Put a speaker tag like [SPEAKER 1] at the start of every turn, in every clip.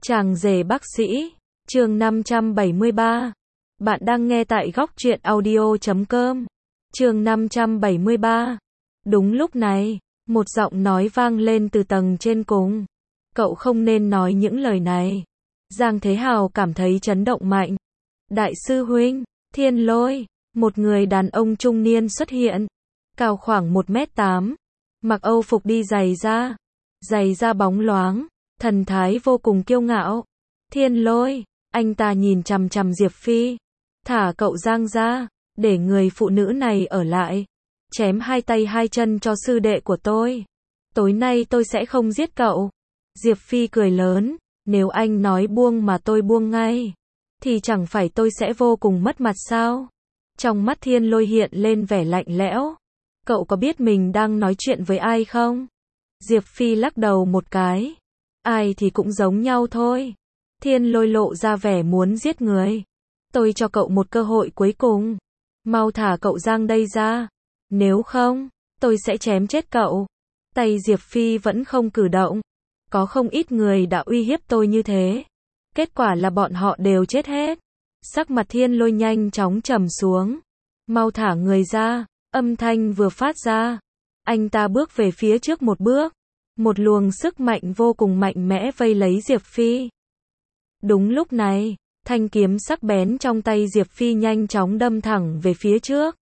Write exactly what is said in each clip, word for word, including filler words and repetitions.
[SPEAKER 1] Chàng rể bác sĩ, chương năm trăm bảy mươi ba. Bạn đang nghe tại góc truyện audio chấm com. Chương năm trăm bảy mươi ba. Đúng lúc này, một giọng nói vang lên từ tầng trên cùng. Cậu không nên nói những lời này. Giang Thế Hào cảm thấy chấn động mạnh. Đại sư huynh, Thiên Lôi, một người đàn ông trung niên xuất hiện. Cao khoảng một mét tám. Mặc âu phục đi giày da. Giày da bóng loáng. Thần thái vô cùng kiêu ngạo. Thiên Lôi, anh ta nhìn chằm chằm Diệp Phi. Thả cậu Giang ra, để người phụ nữ này ở lại. Chém hai tay hai chân cho sư đệ của tôi. Tối nay tôi sẽ không giết cậu. Diệp Phi cười lớn, nếu anh nói buông mà tôi buông ngay, thì chẳng phải tôi sẽ vô cùng mất mặt sao? Trong mắt Thiên Lôi hiện lên vẻ lạnh lẽo. Cậu có biết mình đang nói chuyện với ai không? Diệp Phi lắc đầu một cái. Ai thì cũng giống nhau thôi. Thiên Lôi lộ ra vẻ muốn giết người. Tôi cho cậu một cơ hội cuối cùng. Mau thả cậu Giang đây ra. Nếu không, tôi sẽ chém chết cậu. Tay Diệp Phi vẫn không cử động. Có không ít người đã uy hiếp tôi như thế. Kết quả là bọn họ đều chết hết. Sắc mặt Thiên Lôi nhanh chóng trầm xuống. Mau thả người ra. Âm thanh vừa phát ra. Anh ta bước về phía trước một bước. Một luồng sức mạnh vô cùng mạnh mẽ vây lấy Diệp Phi. Đúng lúc này, thanh kiếm sắc bén trong tay Diệp Phi nhanh chóng đâm thẳng về phía trước.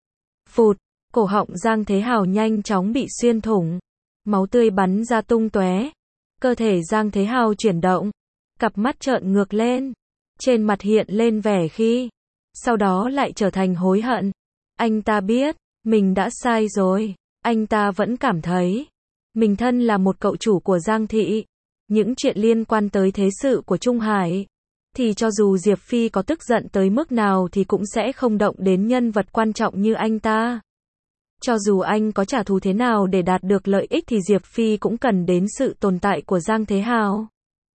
[SPEAKER 1] Phụt, cổ họng Giang Thế Hào nhanh chóng bị xuyên thủng. Máu tươi bắn ra tung tóe. Cơ thể Giang Thế Hào chuyển động. Cặp mắt trợn ngược lên. Trên mặt hiện lên vẻ khi. Sau đó lại trở thành hối hận. Anh ta biết, mình đã sai rồi. Anh ta vẫn cảm thấy mình thân là một cậu chủ của Giang Thị. Những chuyện liên quan tới thế sự của Trung Hải, thì cho dù Diệp Phi có tức giận tới mức nào thì cũng sẽ không động đến nhân vật quan trọng như anh ta. Cho dù anh có trả thù thế nào để đạt được lợi ích thì Diệp Phi cũng cần đến sự tồn tại của Giang Thế Hào.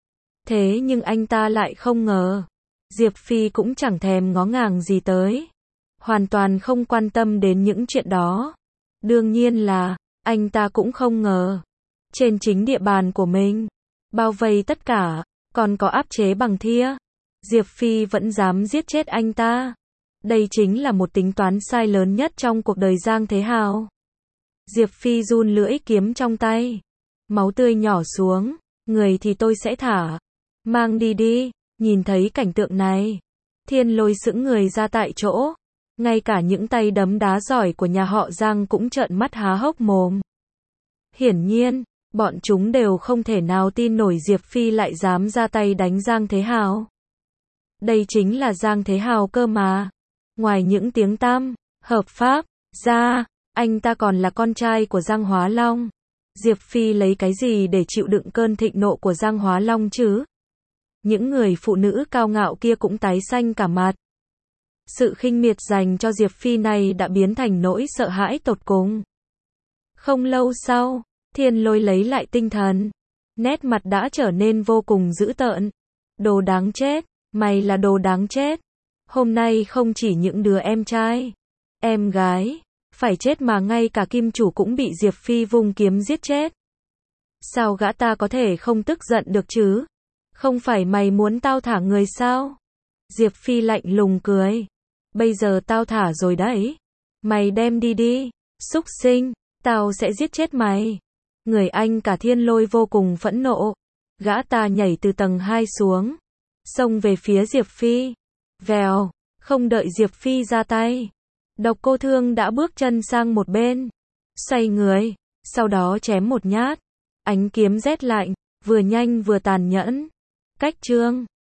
[SPEAKER 1] Thế nhưng anh ta lại không ngờ. Diệp Phi cũng chẳng thèm ngó ngàng gì tới. Hoàn toàn không quan tâm đến những chuyện đó. Đương nhiên là, anh ta cũng không ngờ. Trên chính địa bàn của mình, bao vây tất cả, còn có áp chế bằng thia. Diệp Phi vẫn dám giết chết anh ta. Đây chính là một tính toán sai lớn nhất trong cuộc đời Giang Thế Hào. Diệp Phi run lưỡi kiếm trong tay. Máu tươi nhỏ xuống. Người thì tôi sẽ thả. Mang đi đi. Nhìn thấy cảnh tượng này, Thiên Lôi sững người ra tại chỗ. Ngay cả những tay đấm đá giỏi của nhà họ Giang cũng trợn mắt há hốc mồm. Hiển nhiên, bọn chúng đều không thể nào tin nổi Diệp Phi lại dám ra tay đánh Giang Thế Hào. Đây chính là Giang Thế Hào cơ mà. Ngoài những tiếng tăm, hợp pháp, ra, anh ta còn là con trai của Giang Hóa Long. Diệp Phi lấy cái gì để chịu đựng cơn thịnh nộ của Giang Hóa Long chứ? Những người phụ nữ cao ngạo kia cũng tái xanh cả mặt. Sự khinh miệt dành cho Diệp Phi này đã biến thành nỗi sợ hãi tột cùng. Không lâu sau, Thiên Lôi lấy lại tinh thần. Nét mặt đã trở nên vô cùng dữ tợn. Đồ đáng chết, mày là đồ đáng chết. Hôm nay không chỉ những đứa em trai, em gái, phải chết mà ngay cả kim chủ cũng bị Diệp Phi vung kiếm giết chết. Sao gã ta có thể không tức giận được chứ? Không phải mày muốn tao thả người sao? Diệp Phi lạnh lùng cười. Bây giờ tao thả rồi đấy. Mày đem đi đi. Súc sinh, tao sẽ giết chết mày. Người anh cả Thiên Lôi vô cùng phẫn nộ. Gã ta nhảy từ tầng hai xuống. Xông về phía Diệp Phi. Vèo, không đợi Diệp Phi ra tay. Độc Cô Thương đã bước chân sang một bên. Xoay người, sau đó chém một nhát. Ánh kiếm rét lạnh, vừa nhanh vừa tàn nhẫn. Cách chương